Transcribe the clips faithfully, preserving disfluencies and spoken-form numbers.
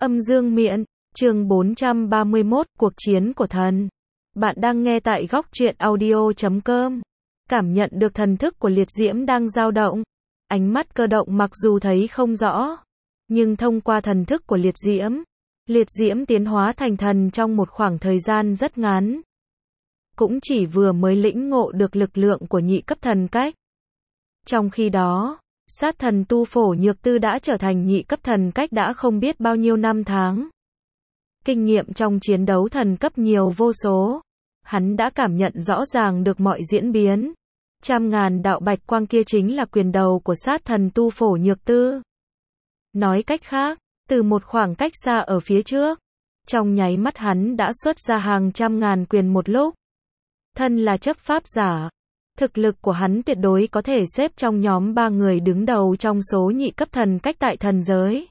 Âm dương miện, chương bốn trăm ba mươi mốt, cuộc chiến của thần. Bạn đang nghe tại góc truyện audio chấm com. Cảm nhận được thần thức của liệt diễm đang dao động. Ánh mắt Cơ Động mặc dù thấy không rõ, nhưng thông qua thần thức của liệt diễm, liệt diễm tiến hóa thành thần trong một khoảng thời gian rất ngắn. Cũng chỉ vừa mới lĩnh ngộ được lực lượng của nhị cấp thần cách. Trong khi đó, sát thần Tu Phổ Nhược Tư đã trở thành nhị cấp thần cách đã không biết bao nhiêu năm tháng. Kinh nghiệm trong chiến đấu thần cấp nhiều vô số. Hắn đã cảm nhận rõ ràng được mọi diễn biến. Trăm ngàn đạo bạch quang kia chính là quyền đầu của sát thần Tu Phổ Nhược Tư. Nói cách khác, từ một khoảng cách xa ở phía trước, trong nháy mắt hắn đã xuất ra hàng trăm ngàn quyền một lúc. Thân là chấp pháp giả, thực lực của hắn tuyệt đối có thể xếp trong nhóm ba người đứng đầu trong số nhị cấp thần cách tại thần giới.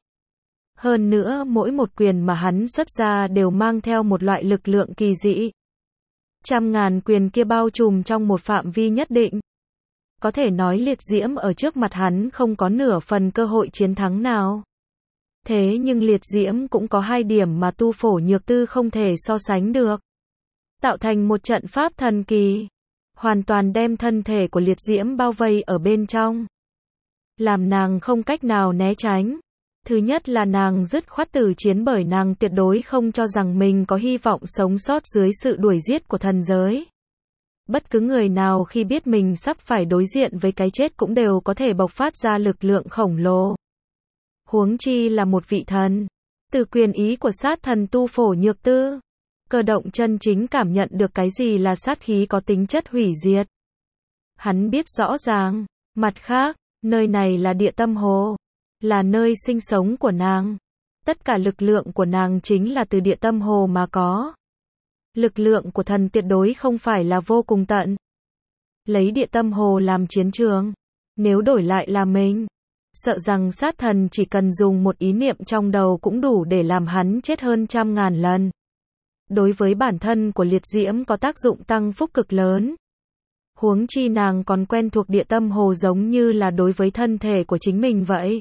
Hơn nữa mỗi một quyền mà hắn xuất ra đều mang theo một loại lực lượng kỳ dị. Trăm ngàn quyền kia bao trùm trong một phạm vi nhất định. Có thể nói liệt diễm ở trước mặt hắn không có nửa phần cơ hội chiến thắng nào. Thế nhưng liệt diễm cũng có hai điểm mà Tu Phổ Nhược Tư không thể so sánh được. Tạo thành một trận pháp thần kỳ. Hoàn toàn đem thân thể của liệt diễm bao vây ở bên trong. Làm nàng không cách nào né tránh. Thứ nhất là nàng dứt khoát tử chiến bởi nàng tuyệt đối không cho rằng mình có hy vọng sống sót dưới sự đuổi giết của thần giới. Bất cứ người nào khi biết mình sắp phải đối diện với cái chết cũng đều có thể bộc phát ra lực lượng khổng lồ. Huống chi là một vị thần. Từ quyền ý của sát thần Tu Phổ Nhược Tư, Cơ Động chân chính cảm nhận được cái gì là sát khí có tính chất hủy diệt. Hắn biết rõ ràng, mặt khác, nơi này là địa tâm hồ, là nơi sinh sống của nàng. Tất cả lực lượng của nàng chính là từ địa tâm hồ mà có. Lực lượng của thần tuyệt đối không phải là vô cùng tận. Lấy địa tâm hồ làm chiến trường, nếu đổi lại là mình, sợ rằng sát thần chỉ cần dùng một ý niệm trong đầu cũng đủ để làm hắn chết hơn trăm ngàn lần. Đối với bản thân của liệt diễm có tác dụng tăng phúc cực lớn. Huống chi nàng còn quen thuộc địa tâm hồ giống như là đối với thân thể của chính mình vậy.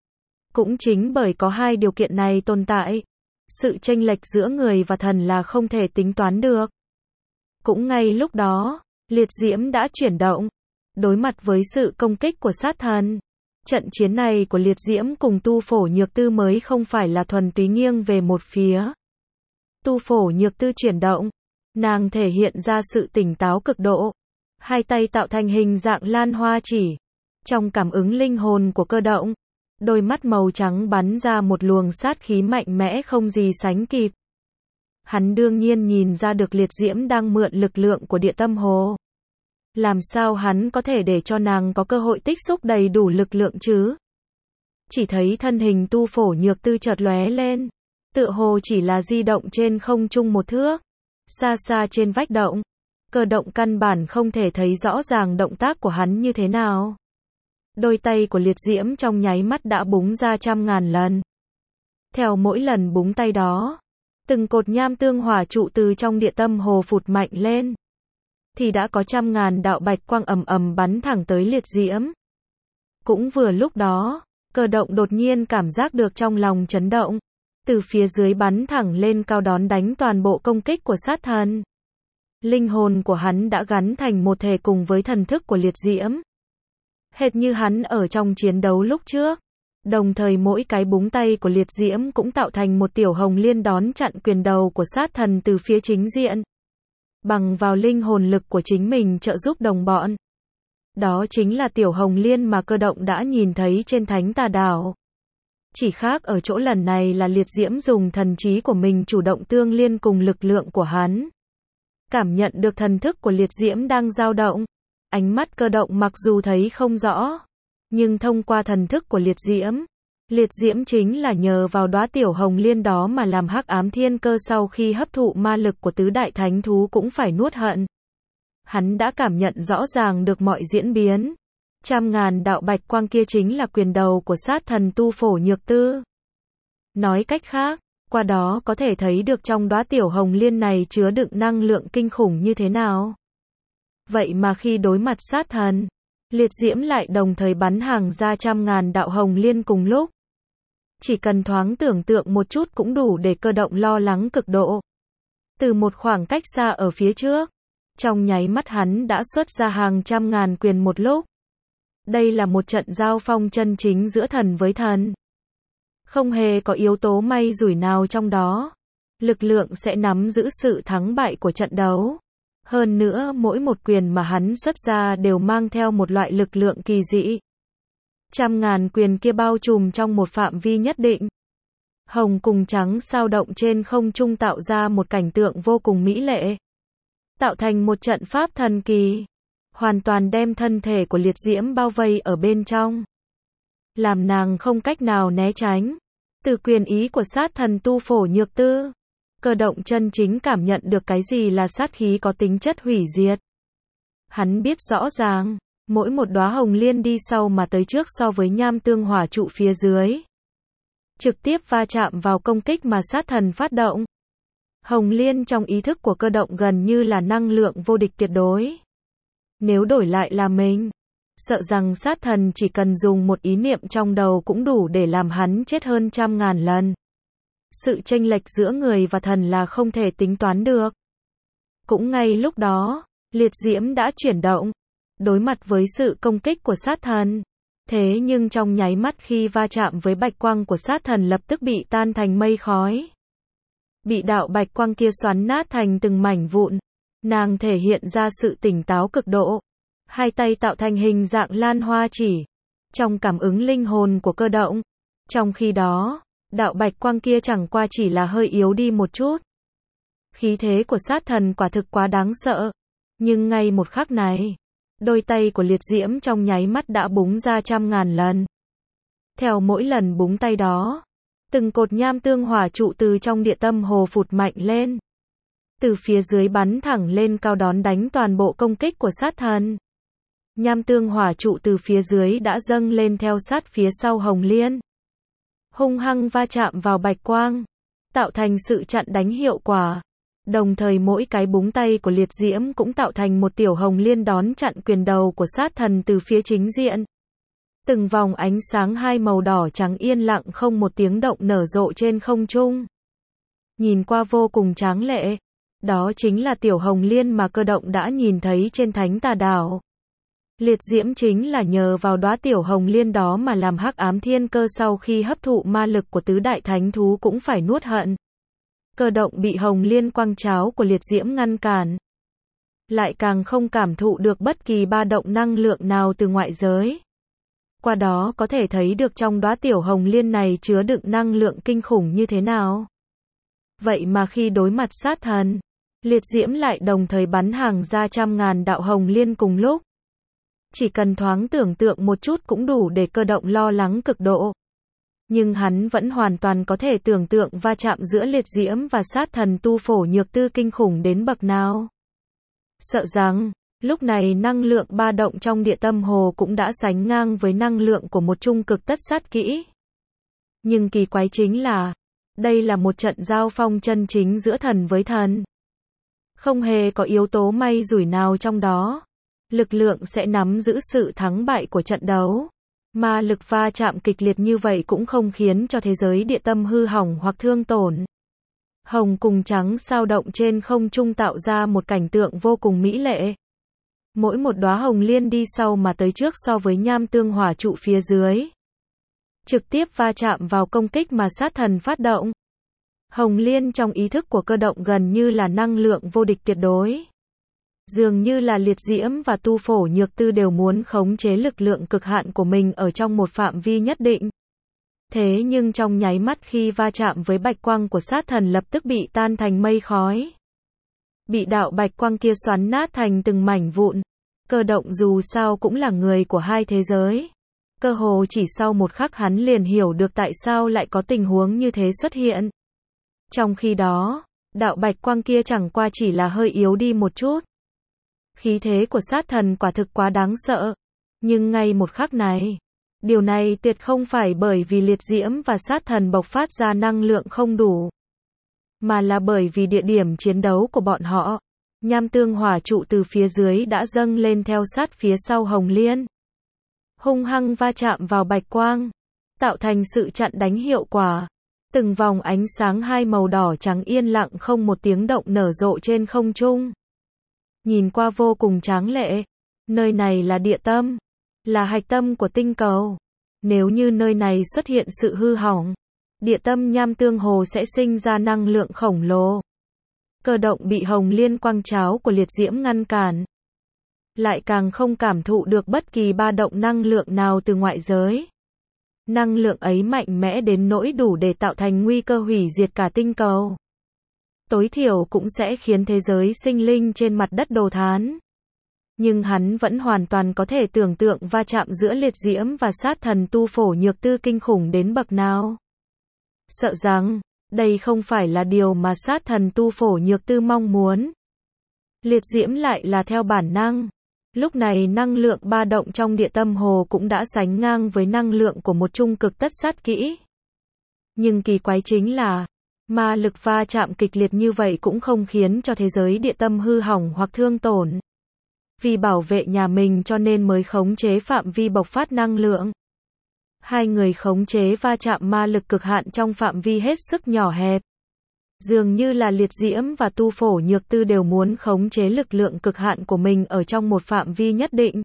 Cũng chính bởi có hai điều kiện này tồn tại, sự chênh lệch giữa người và thần là không thể tính toán được. Cũng ngay lúc đó, liệt diễm đã chuyển động, đối mặt với sự công kích của sát thần. Trận chiến này của liệt diễm cùng Tu Phổ Nhược Tư mới không phải là thuần túy nghiêng về một phía. Tu Phổ Nhược Tư chuyển động, nàng thể hiện ra sự tỉnh táo cực độ. Hai tay tạo thành hình dạng lan hoa chỉ. Trong cảm ứng linh hồn của Cơ Động, đôi mắt màu trắng bắn ra một luồng sát khí mạnh mẽ không gì sánh kịp. Hắn đương nhiên nhìn ra được liệt diễm đang mượn lực lượng của địa tâm hồ. Làm sao hắn có thể để cho nàng có cơ hội tích xúc đầy đủ lực lượng chứ? Chỉ thấy thân hình Tu Phổ Nhược Tư chợt lóe lên. Tựa hồ chỉ là di động trên không trung một thước. Xa xa trên vách động. Cơ Động căn bản không thể thấy rõ ràng động tác của hắn như thế nào. Đôi tay của liệt diễm trong nháy mắt đã búng ra trăm ngàn lần. Theo mỗi lần búng tay đó, từng cột nham tương hỏa trụ từ trong địa tâm hồ phụt mạnh lên. Thì đã có trăm ngàn đạo bạch quang ầm ầm bắn thẳng tới liệt diễm. Cũng vừa lúc đó, Cơ Động đột nhiên cảm giác được trong lòng chấn động. Từ phía dưới bắn thẳng lên cao đón đánh toàn bộ công kích của sát thần. Linh hồn của hắn đã gắn thành một thể cùng với thần thức của liệt diễm. Hệt như hắn ở trong chiến đấu lúc trước. Đồng thời mỗi cái búng tay của liệt diễm cũng tạo thành một tiểu hồng liên đón chặn quyền đầu của sát thần từ phía chính diện. Bằng vào linh hồn lực của chính mình trợ giúp đồng bọn. Đó chính là tiểu hồng liên mà Cơ Động đã nhìn thấy trên Thánh Tà Đảo. Chỉ khác ở chỗ lần này là liệt diễm dùng thần trí của mình chủ động tương liên cùng lực lượng của hắn. Cảm nhận được thần thức của liệt diễm đang dao động. Ánh mắt Cơ Động mặc dù thấy không rõ, nhưng thông qua thần thức của liệt diễm, liệt diễm chính là nhờ vào đóa tiểu hồng liên đó mà làm hắc ám thiên cơ sau khi hấp thụ ma lực của tứ đại thánh thú cũng phải nuốt hận. Hắn đã cảm nhận rõ ràng được mọi diễn biến. Trăm ngàn đạo bạch quang kia chính là quyền đầu của sát thần Tu Phổ Nhược Tư. Nói cách khác, qua đó có thể thấy được trong đóa tiểu hồng liên này chứa đựng năng lượng kinh khủng như thế nào. Vậy mà khi đối mặt sát thần, liệt diễm lại đồng thời bắn hàng ra trăm ngàn đạo hồng liên cùng lúc. Chỉ cần thoáng tưởng tượng một chút cũng đủ để Cơ Động lo lắng cực độ. Từ một khoảng cách xa ở phía trước, trong nháy mắt hắn đã xuất ra hàng trăm ngàn quyền một lúc. Đây là một trận giao phong chân chính giữa thần với thần. Không hề có yếu tố may rủi nào trong đó. Lực lượng sẽ nắm giữ sự thắng bại của trận đấu. Hơn nữa mỗi một quyền mà hắn xuất ra đều mang theo một loại lực lượng kỳ dị. Trăm ngàn quyền kia bao trùm trong một phạm vi nhất định. Hồng cùng trắng sao động trên không trung tạo ra một cảnh tượng vô cùng mỹ lệ. Tạo thành một trận pháp thần kỳ. Hoàn toàn đem thân thể của liệt diễm bao vây ở bên trong. Làm nàng không cách nào né tránh. Từ quyền ý của sát thần tu phổ nhược tư, Cơ Động chân chính cảm nhận được cái gì là sát khí có tính chất hủy diệt. Hắn biết rõ ràng, mỗi một đóa hồng liên đi sau mà tới trước so với nham tương hỏa trụ phía dưới. Trực tiếp va chạm vào công kích mà sát thần phát động. Hồng liên trong ý thức của Cơ Động gần như là năng lượng vô địch tuyệt đối. Nếu đổi lại là mình, sợ rằng sát thần chỉ cần dùng một ý niệm trong đầu cũng đủ để làm hắn chết hơn trăm ngàn lần. Sự chênh lệch giữa người và thần là không thể tính toán được. Cũng ngay lúc đó, liệt diễm đã chuyển động, đối mặt với sự công kích của sát thần. Thế nhưng trong nháy mắt khi va chạm với bạch quang của sát thần lập tức bị tan thành mây khói. Bị đạo bạch quang kia xoắn nát thành từng mảnh vụn. Nàng thể hiện ra sự tỉnh táo cực độ. Hai tay tạo thành hình dạng lan hoa chỉ. Trong cảm ứng linh hồn của Cơ Động. Trong khi đó, đạo bạch quang kia chẳng qua chỉ là hơi yếu đi một chút. Khí thế của sát thần quả thực quá đáng sợ. Nhưng ngay một khắc này, đôi tay của liệt diễm trong nháy mắt đã búng ra trăm ngàn lần. Theo mỗi lần búng tay đó, từng cột nham tương hỏa trụ từ trong địa tâm hồ phụt mạnh lên. Từ phía dưới bắn thẳng lên cao đón đánh toàn bộ công kích của sát thần. Nham tương hỏa trụ từ phía dưới đã dâng lên theo sát phía sau hồng liên. Hung hăng va chạm vào bạch quang, tạo thành sự chặn đánh hiệu quả. Đồng thời mỗi cái búng tay của liệt diễm cũng tạo thành một tiểu hồng liên đón chặn quyền đầu của sát thần từ phía chính diện. Từng vòng ánh sáng hai màu đỏ trắng yên lặng không một tiếng động nở rộ trên không trung. Nhìn qua vô cùng tráng lệ. Đó chính là tiểu hồng liên mà Cơ Động đã nhìn thấy trên Thánh Tà Đảo. Liệt diễm chính là nhờ vào đóa tiểu hồng liên đó mà làm Hắc Ám Thiên Cơ sau khi hấp thụ ma lực của tứ đại thánh thú cũng phải nuốt hận. Cơ Động bị hồng liên quang cháo của liệt diễm ngăn cản. Lại càng không cảm thụ được bất kỳ ba động năng lượng nào từ ngoại giới. Qua đó có thể thấy được trong đóa tiểu hồng liên này chứa đựng năng lượng kinh khủng như thế nào. Vậy mà khi đối mặt sát thần, liệt diễm lại đồng thời bắn hàng ra trăm ngàn đạo hồng liên cùng lúc. Chỉ cần thoáng tưởng tượng một chút cũng đủ để Cơ Động lo lắng cực độ. Nhưng hắn vẫn hoàn toàn có thể tưởng tượng va chạm giữa liệt diễm và sát thần tu phổ nhược tư kinh khủng đến bậc nào. Sợ rằng, lúc này năng lượng ba động trong địa tâm hồ cũng đã sánh ngang với năng lượng của một trung cực tất sát kỹ. Nhưng kỳ quái chính là, đây là một trận giao phong chân chính giữa thần với thần. Không hề có yếu tố may rủi nào trong đó. Lực lượng sẽ nắm giữ sự thắng bại của trận đấu. Ma lực va chạm kịch liệt như vậy cũng không khiến cho thế giới địa tâm hư hỏng hoặc thương tổn. Hồng cùng trắng sao động trên không trung tạo ra một cảnh tượng vô cùng mỹ lệ. Mỗi một đóa hồng liên đi sau mà tới trước so với nham tương hỏa trụ phía dưới. Trực tiếp va chạm vào công kích mà sát thần phát động. Hồng liên trong ý thức của Cơ Động gần như là năng lượng vô địch tuyệt đối. Dường như là liệt diễm và tu phổ nhược tư đều muốn khống chế lực lượng cực hạn của mình ở trong một phạm vi nhất định. Thế nhưng trong nháy mắt khi va chạm với bạch quang của sát thần lập tức bị tan thành mây khói. Bị đạo bạch quang kia xoắn nát thành từng mảnh vụn. Cơ Động dù sao cũng là người của hai thế giới. Cơ hồ chỉ sau một khắc hắn liền hiểu được tại sao lại có tình huống như thế xuất hiện. Trong khi đó, đạo bạch quang kia chẳng qua chỉ là hơi yếu đi một chút. Khí thế của sát thần quả thực quá đáng sợ. Nhưng ngay một khắc này, điều này tuyệt không phải bởi vì liệt diễm và sát thần bộc phát ra năng lượng không đủ. Mà là bởi vì địa điểm chiến đấu của bọn họ. Nham tương hỏa trụ từ phía dưới đã dâng lên theo sát phía sau hồng liên. Hung hăng va chạm vào bạch quang. tạo thành sự chặn đánh hiệu quả. Từng vòng ánh sáng hai màu đỏ trắng yên lặng không một tiếng động nở rộ trên không trung. Nhìn qua vô cùng tráng lệ. Nơi này là địa tâm, là hạch tâm của tinh cầu. Nếu như nơi này xuất hiện sự hư hỏng, địa tâm nham tương hồ sẽ sinh ra năng lượng khổng lồ. Cơ động bị hồng liên quang cháo của liệt diễm ngăn cản. Lại càng không cảm thụ được bất kỳ ba động năng lượng nào từ ngoại giới. Năng lượng ấy mạnh mẽ đến nỗi đủ để tạo thành nguy cơ hủy diệt cả tinh cầu. Tối thiểu cũng sẽ khiến thế giới sinh linh trên mặt đất đồ thán. Nhưng hắn vẫn hoàn toàn có thể tưởng tượng va chạm giữa liệt diễm và sát thần tu phổ nhược tư kinh khủng đến bậc nào. Sợ rằng, đây không phải là điều mà sát thần tu phổ nhược tư mong muốn. Liệt diễm lại là theo bản năng. Lúc này năng lượng ba động trong địa tâm hồ cũng đã sánh ngang với năng lượng của một trung cực tất sát kỹ. Nhưng kỳ quái chính là, ma lực va chạm kịch liệt như vậy cũng không khiến cho thế giới địa tâm hư hỏng hoặc thương tổn. Vì bảo vệ nhà mình cho nên mới khống chế phạm vi bộc phát năng lượng. Hai người khống chế va chạm ma lực cực hạn trong phạm vi hết sức nhỏ hẹp. Dường như là liệt diễm và tu phổ nhược tư đều muốn khống chế lực lượng cực hạn của mình ở trong một phạm vi nhất định.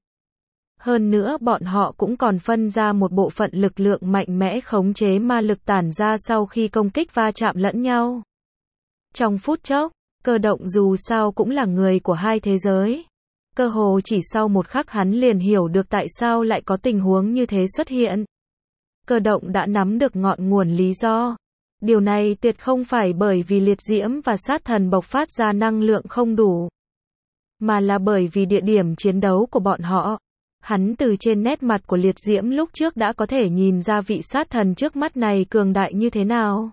Hơn nữa bọn họ cũng còn phân ra một bộ phận lực lượng mạnh mẽ khống chế ma lực tản ra sau khi công kích va chạm lẫn nhau. Trong phút chốc, cơ động dù sao cũng là người của hai thế giới. Cơ hồ chỉ sau một khắc hắn liền hiểu được tại sao lại có tình huống như thế xuất hiện. Cơ động đã nắm được ngọn nguồn lý do. Điều này tuyệt không phải bởi vì liệt diễm và sát thần bộc phát ra năng lượng không đủ, mà là bởi vì địa điểm chiến đấu của bọn họ. Hắn từ trên nét mặt của liệt diễm lúc trước đã có thể nhìn ra vị sát thần trước mắt này cường đại như thế nào.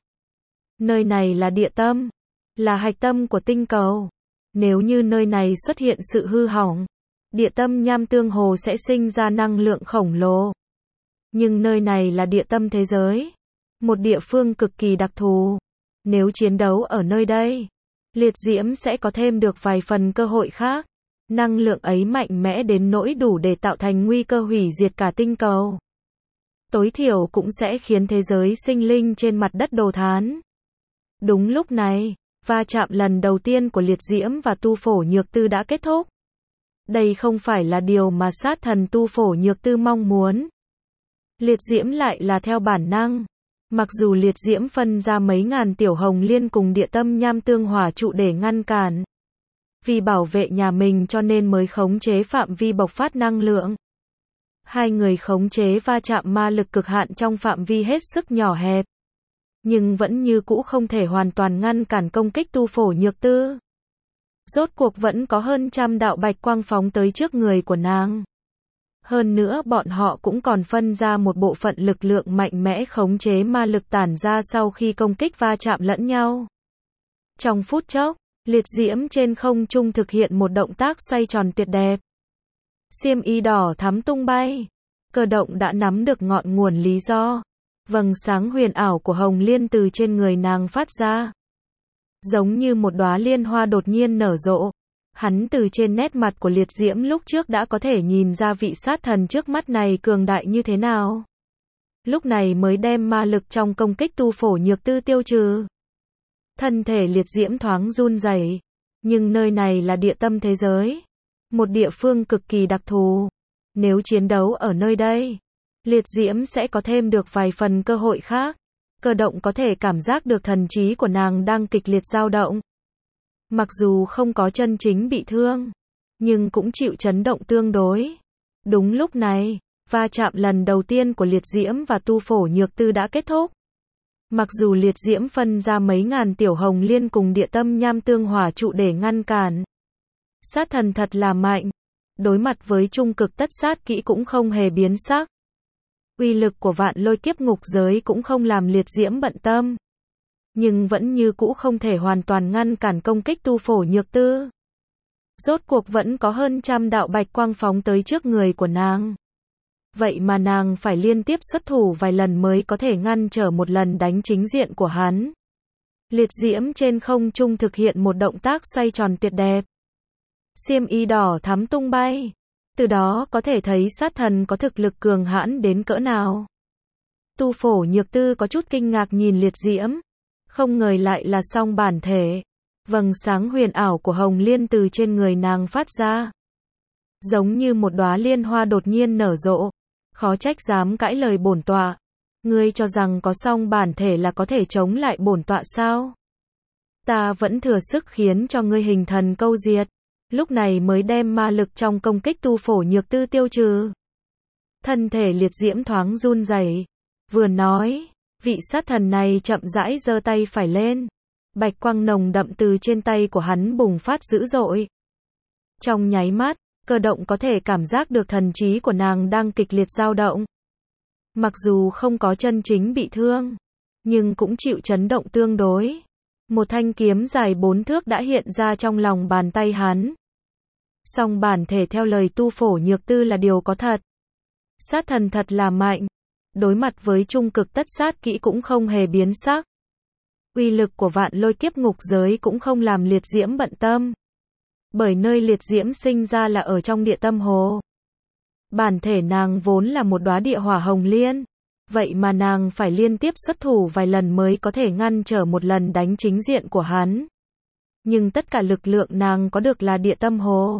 Nơi này là địa tâm, là hạch tâm của tinh cầu. Nếu như nơi này xuất hiện sự hư hỏng, địa tâm nham tương hồ sẽ sinh ra năng lượng khổng lồ. Nhưng nơi này là địa tâm thế giới, một địa phương cực kỳ đặc thù. Nếu chiến đấu ở nơi đây, liệt diễm sẽ có thêm được vài phần cơ hội khác. Năng lượng ấy mạnh mẽ đến nỗi đủ để tạo thành nguy cơ hủy diệt cả tinh cầu. Tối thiểu cũng sẽ khiến thế giới sinh linh trên mặt đất đồ thán. Đúng lúc này, va chạm lần đầu tiên của liệt diễm và tu phổ nhược tư đã kết thúc. Đây không phải là điều mà sát thần tu phổ nhược tư mong muốn. Liệt diễm lại là theo bản năng. Mặc dù liệt diễm phân ra mấy ngàn tiểu hồng liên cùng địa tâm nham tương hỏa trụ để ngăn cản. Vì bảo vệ nhà mình cho nên mới khống chế phạm vi bộc phát năng lượng. Hai người khống chế va chạm ma lực cực hạn trong phạm vi hết sức nhỏ hẹp. Nhưng vẫn như cũ không thể hoàn toàn ngăn cản công kích tu phổ nhược tư. Rốt cuộc vẫn có hơn trăm đạo bạch quang phóng tới trước người của nàng. Hơn nữa bọn họ cũng còn phân ra một bộ phận lực lượng mạnh mẽ khống chế ma lực tản ra sau khi công kích va chạm lẫn nhau. Trong phút chốc, liệt diễm trên không trung thực hiện một động tác xoay tròn tuyệt đẹp. Xiêm y đỏ thắm tung bay. Cơ động đã nắm được ngọn nguồn lý do. Vầng sáng huyền ảo của hồng liên từ trên người nàng phát ra. Giống như một đóa liên hoa đột nhiên nở rộ. Hắn từ trên nét mặt của liệt diễm lúc trước đã có thể nhìn ra vị sát thần trước mắt này cường đại như thế nào. Lúc này mới đem ma lực trong công kích tu phổ nhược tư tiêu trừ. Thân thể liệt diễm thoáng run rẩy, nhưng nơi này là địa tâm thế giới, một địa phương cực kỳ đặc thù. Nếu chiến đấu ở nơi đây, liệt diễm sẽ có thêm được vài phần cơ hội khác. Cơ động có thể cảm giác được thần trí của nàng đang kịch liệt dao động. Mặc dù không có chân chính bị thương, nhưng cũng chịu chấn động tương đối. Đúng lúc này, va chạm lần đầu tiên của liệt diễm và tu phổ nhược tư đã kết thúc. Mặc dù liệt diễm phân ra mấy ngàn tiểu hồng liên cùng địa tâm nham tương hỏa trụ để ngăn cản. Sát thần thật là mạnh. Đối mặt với trung cực tất sát kỹ cũng không hề biến sắc. Uy lực của vạn lôi kiếp ngục giới cũng không làm liệt diễm bận tâm. Nhưng vẫn như cũ không thể hoàn toàn ngăn cản công kích tu phổ nhược tư. Rốt cuộc vẫn có hơn trăm đạo bạch quang phóng tới trước người của nàng. Vậy mà nàng phải liên tiếp xuất thủ vài lần mới có thể ngăn trở một lần đánh chính diện của hắn. Liệt diễm trên không trung thực hiện một động tác xoay tròn tuyệt đẹp. Xiêm y đỏ thắm tung bay. Từ đó có thể thấy sát thần có thực lực cường hãn đến cỡ nào. Tu Phổ Nhược Tư có chút kinh ngạc nhìn liệt diễm. Không ngờ lại là song bản thể. Vầng sáng huyền ảo của hồng liên từ trên người nàng phát ra. Giống như một đóa liên hoa đột nhiên nở rộ. Khó trách dám cãi lời bổn tọa. Ngươi cho rằng có song bản thể là có thể chống lại bổn tọa sao? Ta vẫn thừa sức khiến cho ngươi hình thần câu diệt. Lúc này mới đem ma lực trong công kích Tu Phổ Nhược Tư tiêu trừ. Thân thể liệt diễm thoáng run rẩy. Vừa nói, vị sát thần này chậm rãi giơ tay phải lên. Bạch quang nồng đậm từ trên tay của hắn bùng phát dữ dội. Trong nháy mắt, Cơ Động có thể cảm giác được thần trí của nàng đang kịch liệt dao động. Mặc dù không có chân chính bị thương, nhưng cũng chịu chấn động tương đối. Một thanh kiếm dài bốn thước đã hiện ra trong lòng bàn tay hắn. Song bản thể theo lời Tu Phổ Nhược Tư là điều có thật. Sát thần thật là mạnh. Đối mặt với trung cực tất sát kỹ cũng không hề biến sắc. Uy lực của vạn lôi kiếp ngục giới cũng không làm liệt diễm bận tâm. Bởi nơi liệt diễm sinh ra là ở trong địa tâm hồ. Bản thể nàng vốn là một đóa địa hỏa hồng liên. Vậy mà nàng phải liên tiếp xuất thủ vài lần mới có thể ngăn trở một lần đánh chính diện của hắn. Nhưng tất cả lực lượng nàng có được là địa tâm hồ.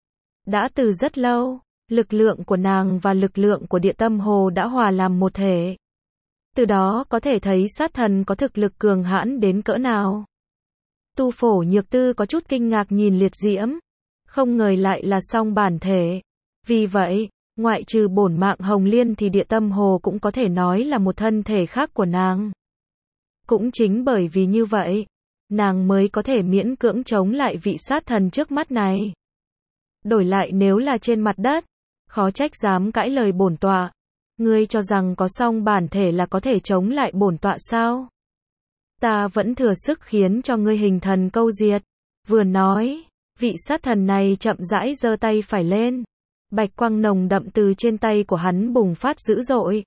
Đã từ rất lâu, lực lượng của nàng và lực lượng của địa tâm hồ đã hòa làm một thể. Từ đó có thể thấy sát thần có thực lực cường hãn đến cỡ nào. Tu Phổ Nhược Tư có chút kinh ngạc nhìn liệt diễm. Không ngờ lại là song bản thể. Vì vậy, ngoại trừ bổn mạng hồng liên thì địa tâm hồ cũng có thể nói là một thân thể khác của nàng. Cũng chính bởi vì như vậy, nàng mới có thể miễn cưỡng chống lại vị sát thần trước mắt này. Đổi lại nếu là trên mặt đất, khó trách dám cãi lời bổn tọa. Ngươi cho rằng có song bản thể là có thể chống lại bổn tọa sao? Ta vẫn thừa sức khiến cho ngươi hình thần câu diệt. Vừa nói, vị sát thần này chậm rãi giơ tay phải lên. Bạch quang nồng đậm từ trên tay của hắn bùng phát dữ dội.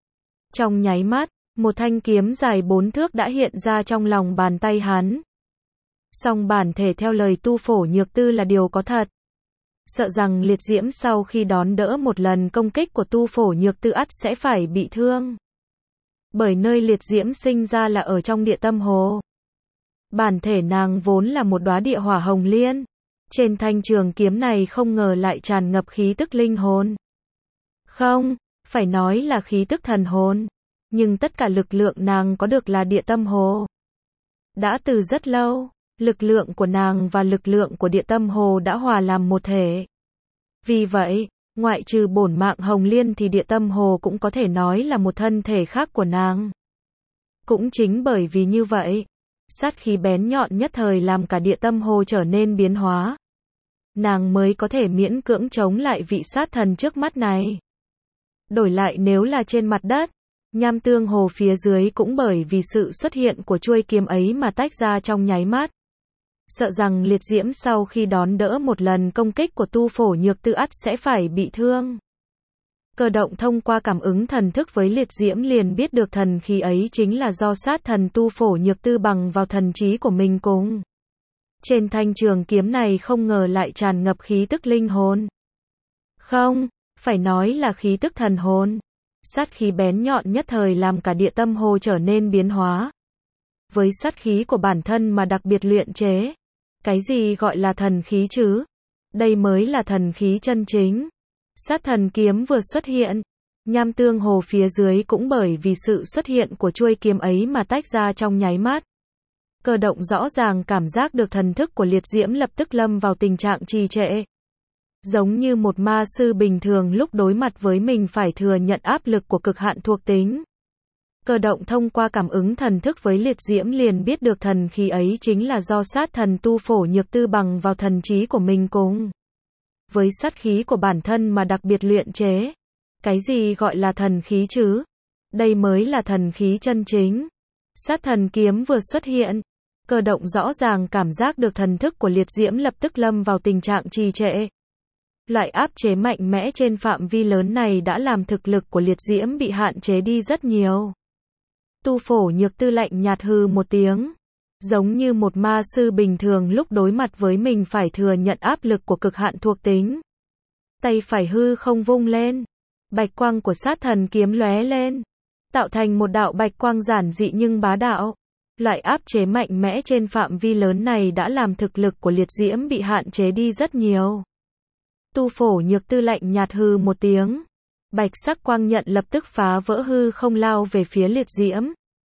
Trong nháy mắt, một thanh kiếm dài bốn thước đã hiện ra trong lòng bàn tay hắn. Song bản thể theo lời Tu Phổ Nhược Tư là điều có thật. Sợ rằng liệt diễm sau khi đón đỡ một lần công kích của Tu Phổ Nhược Tư ắt sẽ phải bị thương. Bởi nơi liệt diễm sinh ra là ở trong địa tâm hồ. Bản thể nàng vốn là một đóa địa hỏa hồng liên. Trên thanh trường kiếm này không ngờ lại tràn ngập khí tức linh hồn. Không, phải nói là khí tức thần hồn. Nhưng tất cả lực lượng nàng có được là địa tâm hồ. Đã từ rất lâu, lực lượng của nàng và lực lượng của địa tâm hồ đã hòa làm một thể. Vì vậy, ngoại trừ bổn mạng hồng liên thì địa tâm hồ cũng có thể nói là một thân thể khác của nàng. Cũng chính bởi vì như vậy, sát khí bén nhọn nhất thời làm cả địa tâm hồ trở nên biến hóa. Nàng mới có thể miễn cưỡng chống lại vị sát thần trước mắt này. Đổi lại nếu là trên mặt đất, nham tương hồ phía dưới cũng bởi vì sự xuất hiện của chuôi kiếm ấy mà tách ra trong nháy mắt. Sợ rằng liệt diễm sau khi đón đỡ một lần công kích của Tu Phổ Nhược Tư ắt sẽ phải bị thương. Cơ Động thông qua cảm ứng thần thức với liệt diễm liền biết được thần khí ấy chính là do sát thần Tu Phổ Nhược Tư bằng vào thần trí của mình cùng. Trên thanh trường kiếm này không ngờ lại tràn ngập khí tức linh hồn. Không, phải nói là khí tức thần hồn. Sát khí bén nhọn nhất thời làm cả địa tâm hồ trở nên biến hóa. Với sát khí của bản thân mà đặc biệt luyện chế. Cái gì gọi là thần khí chứ? Đây mới là thần khí chân chính. Sát thần kiếm vừa xuất hiện, nham tương hồ phía dưới cũng bởi vì sự xuất hiện của chuôi kiếm ấy mà tách ra trong nháy mắt. Cơ Động rõ ràng cảm giác được thần thức của liệt diễm lập tức lâm vào tình trạng trì trệ. Giống như một ma sư bình thường lúc đối mặt với mình phải thừa nhận áp lực của cực hạn thuộc tính. Cơ Động thông qua cảm ứng thần thức với liệt diễm liền biết được thần khí ấy chính là do sát thần Tu Phổ Nhược Tư bằng vào thần trí của mình cùng. Với sát khí của bản thân mà đặc biệt luyện chế. Cái gì gọi là thần khí chứ? Đây mới là thần khí chân chính. Sát thần kiếm vừa xuất hiện. Cơ Động rõ ràng cảm giác được thần thức của liệt diễm lập tức lâm vào tình trạng trì trệ. Loại áp chế mạnh mẽ trên phạm vi lớn này đã làm thực lực của liệt diễm bị hạn chế đi rất nhiều. Tu Phổ Nhược Tư lạnh nhạt hừ một tiếng. Giống như một ma sư bình thường lúc đối mặt với mình phải thừa nhận áp lực của cực hạn thuộc tính. Tay phải hư không vung lên. Bạch quang của sát thần kiếm lóe lên. tạo thành một đạo bạch quang giản dị nhưng bá đạo. Loại áp chế mạnh mẽ trên phạm vi lớn này đã làm thực lực của liệt diễm bị hạn chế đi rất nhiều. Tu Phổ Nhược Tư lạnh nhạt hừ một tiếng. Bạch sắc quang nhận lập tức phá vỡ hư không lao về phía liệt diễm.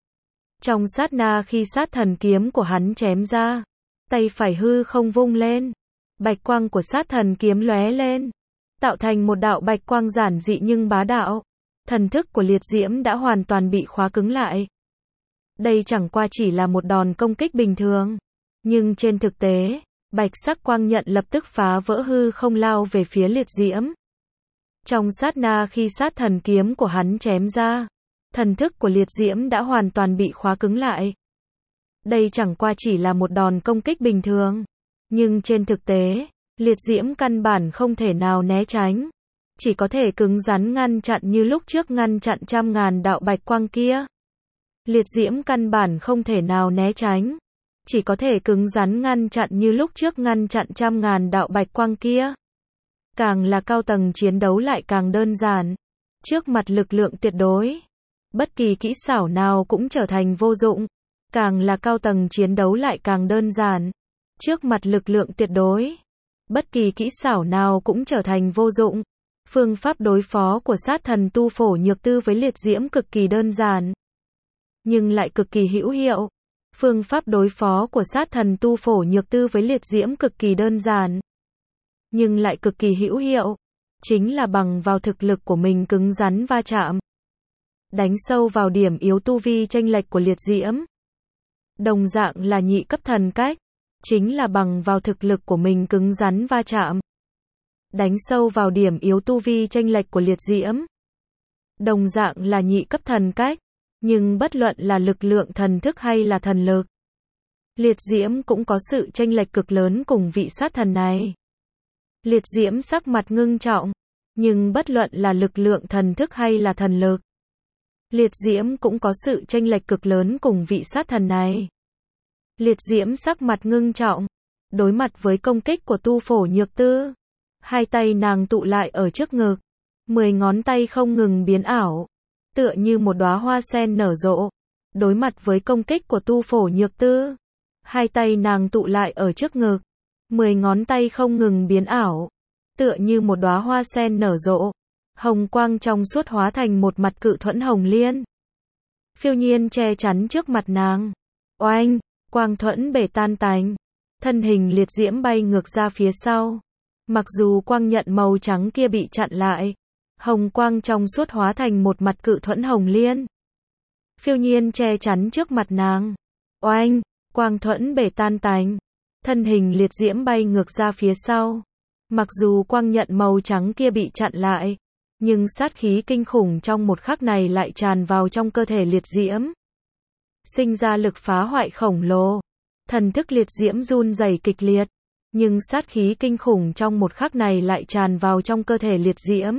Trong sát na khi sát thần kiếm của hắn chém ra, tay phải hư không vung lên. Bạch quang của sát thần kiếm lóe lên, tạo thành một đạo bạch quang giản dị nhưng bá đạo. Thần thức của liệt diễm đã hoàn toàn bị khóa cứng lại. Đây chẳng qua chỉ là một đòn công kích bình thường. Nhưng trên thực tế, bạch sắc quang nhận lập tức phá vỡ hư không lao về phía liệt diễm. Trong sát na khi sát thần kiếm của hắn chém ra, thần thức của liệt diễm đã hoàn toàn bị khóa cứng lại. Đây chẳng qua chỉ là một đòn công kích bình thường. Nhưng trên thực tế, liệt diễm căn bản không thể nào né tránh. Chỉ có thể cứng rắn ngăn chặn như lúc trước ngăn chặn trăm ngàn đạo bạch quang kia. Liệt diễm căn bản không thể nào né tránh. Chỉ có thể cứng rắn ngăn chặn như lúc trước ngăn chặn trăm ngàn đạo bạch quang kia. Càng là cao tầng chiến đấu lại càng đơn giản. Trước mặt lực lượng tuyệt đối, bất kỳ kỹ xảo nào cũng trở thành vô dụng. Càng là cao tầng chiến đấu lại càng đơn giản. Trước mặt lực lượng tuyệt đối, bất kỳ kỹ xảo nào cũng trở thành vô dụng. Phương pháp đối phó của sát thần Tu Phổ Nhược Tư với liệt diễm cực kỳ đơn giản, nhưng lại cực kỳ hữu hiệu. Phương pháp đối phó của sát thần Tu Phổ Nhược Tư với liệt diễm cực kỳ đơn giản, nhưng lại cực kỳ hữu hiệu. Chính là bằng vào thực lực của mình cứng rắn va chạm. Đánh sâu vào điểm yếu tu vi chênh lệch của liệt diễm. Đồng dạng là nhị cấp thần cách. Chính là bằng vào thực lực của mình cứng rắn va chạm. Đánh sâu vào điểm yếu tu vi chênh lệch của liệt diễm. Đồng dạng là nhị cấp thần cách. Nhưng bất luận là lực lượng thần thức hay là thần lực, liệt diễm cũng có sự chênh lệch cực lớn cùng vị sát thần này. Liệt diễm sắc mặt ngưng trọng. Nhưng bất luận là lực lượng thần thức hay là thần lực, liệt diễm cũng có sự chênh lệch cực lớn cùng vị sát thần này. Liệt diễm sắc mặt ngưng trọng. Đối mặt với công kích của Tu Phổ Nhược Tư, hai tay nàng tụ lại ở trước ngực. Mười ngón tay không ngừng biến ảo, tựa như một đóa hoa sen nở rộ. Đối mặt với công kích của Tu Phổ Nhược Tư, hai tay nàng tụ lại ở trước ngực. Mười ngón tay không ngừng biến ảo, tựa như một đóa hoa sen nở rộ. Hồng quang trong suốt hóa thành một mặt cự thuẫn hồng liên, phiêu nhiên che chắn trước mặt nàng. Oanh, quang thuẫn bể tan tành, thân hình liệt diễm bay ngược ra phía sau. Mặc dù quang nhận màu trắng kia bị chặn lại, hồng quang trong suốt hóa thành một mặt cự thuẫn hồng liên, phiêu nhiên che chắn trước mặt nàng. Oanh, quang thuẫn bể tan tành, thân hình liệt diễm bay ngược ra phía sau. Mặc dù quang nhận màu trắng kia bị chặn lại, nhưng sát khí kinh khủng trong một khắc này lại tràn vào trong cơ thể liệt diễm, sinh ra lực phá hoại khổng lồ. Thần thức liệt diễm run rẩy kịch liệt, nhưng sát khí kinh khủng trong một khắc này lại tràn vào trong cơ thể liệt diễm,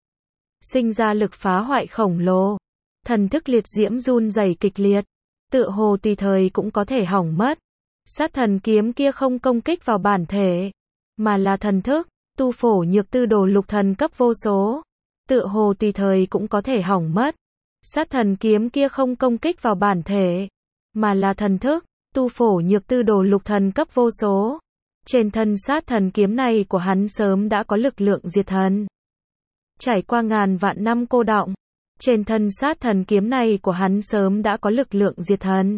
sinh ra lực phá hoại khổng lồ. Thần thức liệt diễm run rẩy kịch liệt, tựa hồ tùy thời cũng có thể hỏng mất. Sát thần kiếm kia không công kích vào bản thể, mà là thần thức. Tu Phổ Nhược Tư đồ lục thần cấp vô số, tựa hồ tùy thời cũng có thể hỏng mất. Sát thần kiếm kia không công kích vào bản thể, mà là thần thức. Tu Phổ Nhược Tư đồ lục thần cấp vô số. Trên thân sát thần kiếm này của hắn sớm đã có lực lượng diệt thần. Trải qua ngàn vạn năm cô đọng, trên thân sát thần kiếm này của hắn sớm đã có lực lượng diệt thần.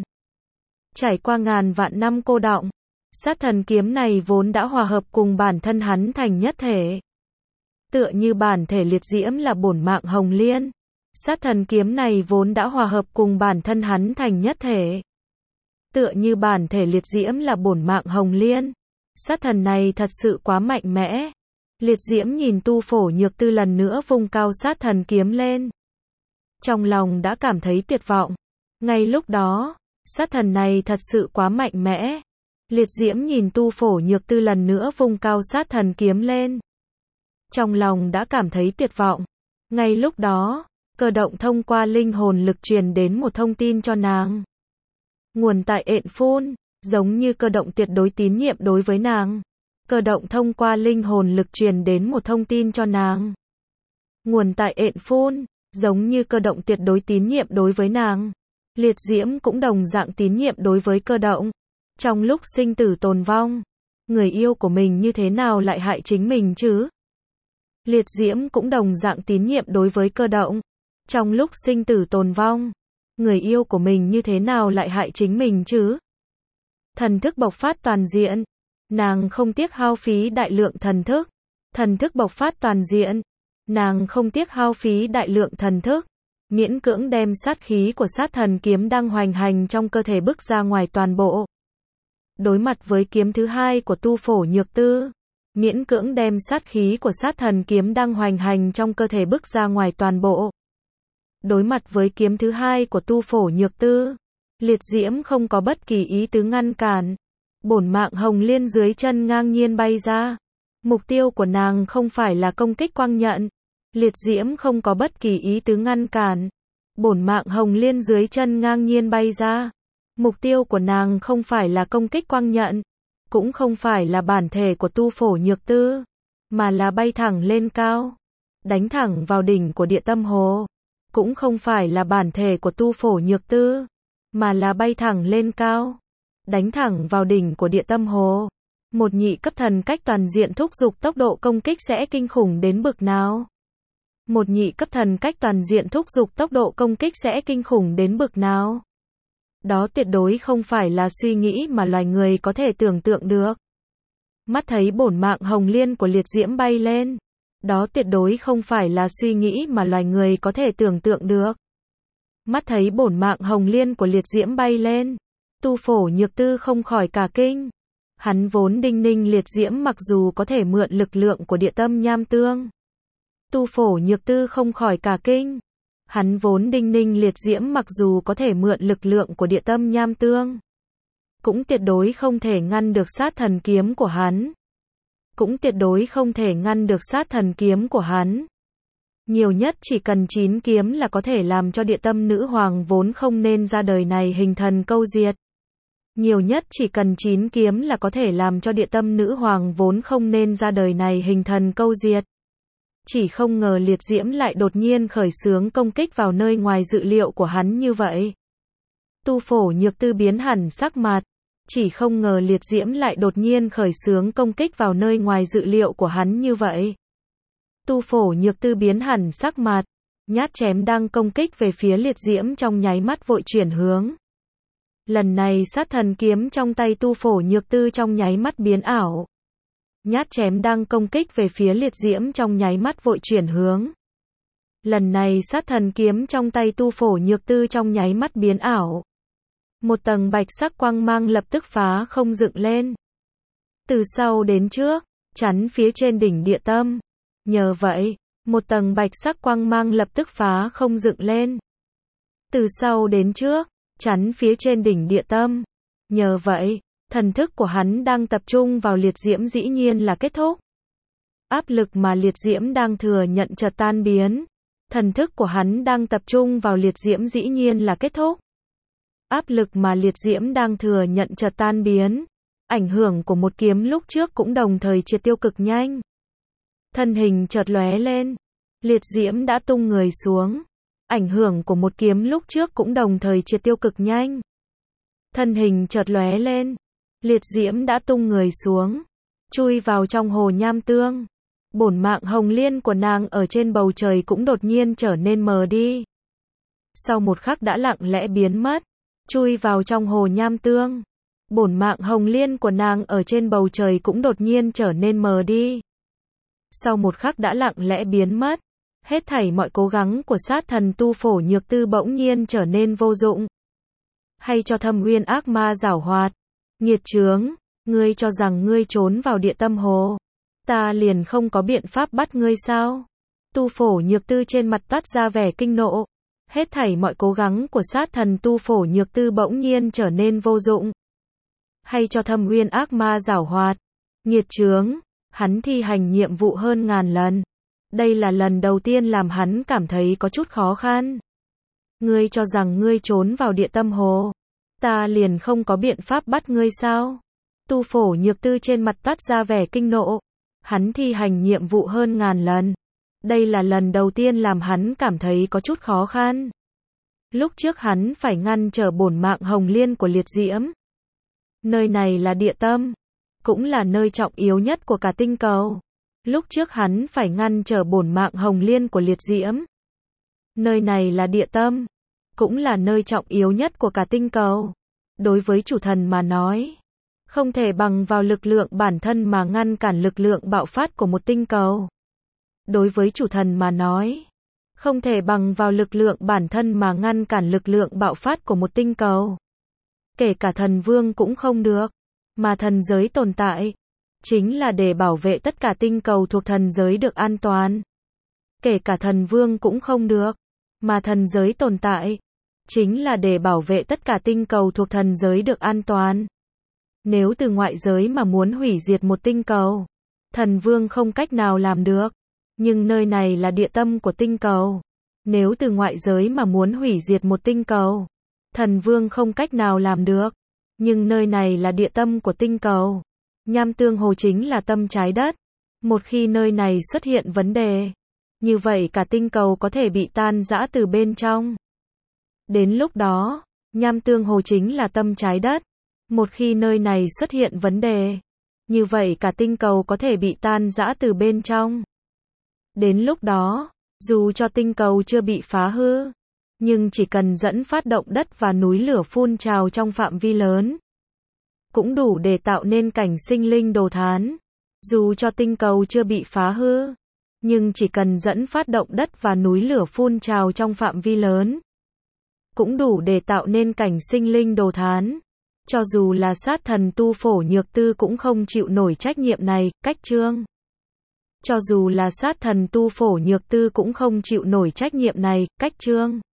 Trải qua ngàn vạn năm cô đọng, sát thần kiếm này vốn đã hòa hợp cùng bản thân hắn thành nhất thể. Tựa như bản thể liệt diễm là bổn mạng hồng liên, sát thần kiếm này vốn đã hòa hợp cùng bản thân hắn thành nhất thể. Tựa như bản thể liệt diễm là bổn mạng hồng liên, sát thần này thật sự quá mạnh mẽ. Liệt diễm nhìn Tu Phổ Nhược Tư lần nữa vung cao sát thần kiếm lên, trong lòng đã cảm thấy tuyệt vọng. Ngay lúc đó, sát thần này thật sự quá mạnh mẽ. Liệt diễm nhìn Tu Phổ Nhược Tư lần nữa vung cao sát thần kiếm lên, trong lòng đã cảm thấy tuyệt vọng. Ngay lúc đó, Cơ Động thông qua linh hồn lực truyền đến một thông tin cho nàng. Nguồn tại Ện Phun, giống như Cơ Động tuyệt đối tín nhiệm đối với nàng. Cơ Động thông qua linh hồn lực truyền đến một thông tin cho nàng. Nguồn tại Ện Phun, Giống như Cơ Động tuyệt đối tín nhiệm đối với nàng, Liệt Diễm cũng đồng dạng tín nhiệm đối với Cơ Động. Trong lúc sinh tử tồn vong, người yêu của mình như thế nào lại hại chính mình chứ? Liệt Diễm cũng đồng dạng tín nhiệm đối với Cơ Động. Trong lúc sinh tử tồn vong, người yêu của mình như thế nào lại hại chính mình chứ? Thần thức bộc phát toàn diện. Nàng không tiếc hao phí đại lượng thần thức. Thần thức bộc phát toàn diện. Nàng không tiếc hao phí đại lượng thần thức. Miễn cưỡng đem sát khí của sát thần kiếm đang hoành hành trong cơ thể bức ra ngoài toàn bộ. Đối mặt với kiếm thứ hai của Tu Phổ Nhược Tư, miễn cưỡng đem sát khí của sát thần kiếm đang hoành hành trong cơ thể bức ra ngoài toàn bộ. Đối mặt với kiếm thứ hai của Tu Phổ Nhược Tư, Liệt Diễm không có bất kỳ ý tứ ngăn cản. Bổn mạng hồng liên dưới chân ngang nhiên bay ra. Mục tiêu của nàng không phải là công kích quang nhận. Liệt Diễm không có bất kỳ ý tứ ngăn cản. Bổn mạng hồng liên dưới chân ngang nhiên bay ra. Mục tiêu của nàng không phải là công kích quang nhận, cũng không phải là bản thể của Tu Phổ Nhược Tư, mà là bay thẳng lên cao, đánh thẳng vào đỉnh của Địa Tâm Hồ. Cũng không phải là bản thể của Tu Phổ Nhược Tư, mà là bay thẳng lên cao, đánh thẳng vào đỉnh của Địa Tâm Hồ. Một nhị cấp thần cách toàn diện thúc giục tốc độ công kích sẽ kinh khủng đến bực nào? Một nhị cấp thần cách toàn diện thúc giục tốc độ công kích sẽ kinh khủng đến bực nào? Đó tuyệt đối không phải là suy nghĩ mà loài người có thể tưởng tượng được. Mắt thấy bổn mạng hồng liên của Liệt Diễm bay lên. Đó tuyệt đối không phải là suy nghĩ mà loài người có thể tưởng tượng được. Mắt thấy bổn mạng hồng liên của Liệt Diễm bay lên. Tu Phổ Nhược Tư không khỏi cả kinh. Hắn vốn đinh ninh Liệt Diễm mặc dù có thể mượn lực lượng của Địa Tâm Nham Tương. Tu Phổ Nhược Tư không khỏi cả kinh. Hắn vốn đinh ninh Liệt Diễm mặc dù có thể mượn lực lượng của Địa Tâm Nham Tương, cũng tuyệt đối không thể ngăn được sát thần kiếm của hắn. Cũng tuyệt đối không thể ngăn được sát thần kiếm của hắn. Nhiều nhất chỉ cần chín kiếm là có thể làm cho Địa Tâm Nữ Hoàng vốn không nên ra đời này hình thần câu diệt. Nhiều nhất chỉ cần chín kiếm là có thể làm cho Địa Tâm Nữ Hoàng vốn không nên ra đời này hình thần câu diệt. Chỉ không ngờ Liệt Diễm lại đột nhiên khởi xướng công kích vào nơi ngoài dự liệu của hắn như vậy. Tu Phổ Nhược Tư biến hẳn sắc mặt. Chỉ không ngờ Liệt Diễm lại đột nhiên khởi xướng công kích vào nơi ngoài dự liệu của hắn như vậy. Tu Phổ Nhược Tư biến hẳn sắc mặt. Nhát chém đang công kích về phía Liệt Diễm trong nháy mắt vội chuyển hướng. Lần này sát thần kiếm trong tay Tu Phổ Nhược Tư trong nháy mắt biến ảo. Nhát chém đang công kích về phía Liệt Diễm trong nháy mắt vội chuyển hướng. Lần này sát thần kiếm trong tay Tu Phổ Nhược Tư trong nháy mắt biến ảo. Một tầng bạch sắc quang mang lập tức phá không dựng lên. Từ sau đến trước, chắn phía trên đỉnh Địa Tâm. Nhờ vậy, một tầng bạch sắc quang mang lập tức phá không dựng lên. Từ sau đến trước, chắn phía trên đỉnh Địa Tâm. Nhờ vậy, thần thức của hắn đang tập trung vào Liệt Diễm dĩ nhiên là kết thúc. Áp lực mà Liệt Diễm đang thừa nhận chợt tan biến. Thần thức của hắn đang tập trung vào Liệt Diễm dĩ nhiên là kết thúc. Áp lực mà Liệt Diễm đang thừa nhận chợt tan biến. Ảnh hưởng của một kiếm lúc trước cũng đồng thời triệt tiêu cực nhanh. Thân hình chợt lóe lên. Liệt Diễm đã tung người xuống. Ảnh hưởng của một kiếm lúc trước cũng đồng thời triệt tiêu cực nhanh. Thân hình chợt lóe lên. Liệt Diễm đã tung người xuống. Chui vào trong hồ nham tương. Bổn mạng hồng liên của nàng ở trên bầu trời cũng đột nhiên trở nên mờ đi. Sau một khắc đã lặng lẽ biến mất. Chui vào trong hồ nham tương. Bổn mạng hồng liên của nàng ở trên bầu trời cũng đột nhiên trở nên mờ đi. Sau một khắc đã lặng lẽ biến mất. Hết thảy mọi cố gắng của sát thần Tu Phổ Nhược Tư bỗng nhiên trở nên vô dụng. Hay cho Thâm Uyên ác ma giảo hoạt. Nghiệt chướng, ngươi cho rằng ngươi trốn vào Địa Tâm Hồ, ta liền không có biện pháp bắt ngươi sao? Tu Phổ Nhược Tư trên mặt toát ra vẻ kinh nộ. Hết thảy mọi cố gắng của sát thần Tu Phổ Nhược Tư bỗng nhiên trở nên vô dụng. Hay cho Thâm Uyên ác ma giảo hoạt. Nghiệt chướng, hắn thi hành nhiệm vụ hơn ngàn lần. Đây là lần đầu tiên làm hắn cảm thấy có chút khó khăn. Ngươi cho rằng ngươi trốn vào Địa Tâm Hồ, ta liền không có biện pháp bắt ngươi sao? Tu Phổ Nhược Tư trên mặt toát ra vẻ kinh nộ. Hắn thi hành nhiệm vụ hơn ngàn lần. Đây là lần đầu tiên làm hắn cảm thấy có chút khó khăn. Lúc trước hắn phải ngăn trở bổn mạng hồng liên của liệt diễm. Nơi này là địa tâm, cũng là nơi trọng yếu nhất của cả tinh cầu. Lúc trước hắn phải ngăn trở bổn mạng hồng liên của liệt diễm. Nơi này là địa tâm, cũng là nơi trọng yếu nhất của cả tinh cầu. Đối với chủ thần mà nói, không thể bằng vào lực lượng bản thân mà ngăn cản lực lượng bạo phát của một tinh cầu. Đối với chủ thần mà nói, không thể bằng vào lực lượng bản thân mà ngăn cản lực lượng bạo phát của một tinh cầu. Kể cả thần vương cũng không được, mà thần giới tồn tại chính là để bảo vệ tất cả tinh cầu thuộc thần giới được an toàn. Kể cả thần vương cũng không được, mà thần giới tồn tại chính là để bảo vệ tất cả tinh cầu thuộc thần giới được an toàn. Nếu từ ngoại giới mà muốn hủy diệt một tinh cầu, thần vương không cách nào làm được. Nhưng nơi này là địa tâm của tinh cầu. Nếu từ ngoại giới mà muốn hủy diệt một tinh cầu, thần vương không cách nào làm được. Nhưng nơi này là địa tâm của tinh cầu. Nham tương hồ chính là tâm trái đất. Một khi nơi này xuất hiện vấn đề, như vậy cả tinh cầu có thể bị tan rã từ bên trong. Đến lúc đó, nham tương hồ chính là tâm trái đất. Một khi nơi này xuất hiện vấn đề, như vậy cả tinh cầu có thể bị tan rã từ bên trong. Đến lúc đó, dù cho tinh cầu chưa bị phá hư, nhưng chỉ cần dẫn phát động đất và núi lửa phun trào trong phạm vi lớn, cũng đủ để tạo nên cảnh sinh linh đồ thán. Dù cho tinh cầu chưa bị phá hư, nhưng chỉ cần dẫn phát động đất và núi lửa phun trào trong phạm vi lớn, cũng đủ để tạo nên cảnh sinh linh đồ thán. Cho dù là sát thần tu phổ nhược tư cũng không chịu nổi trách nhiệm này, cách chương. Cho dù là sát thần tu phổ nhược tư cũng không chịu nổi trách nhiệm này, cách chương.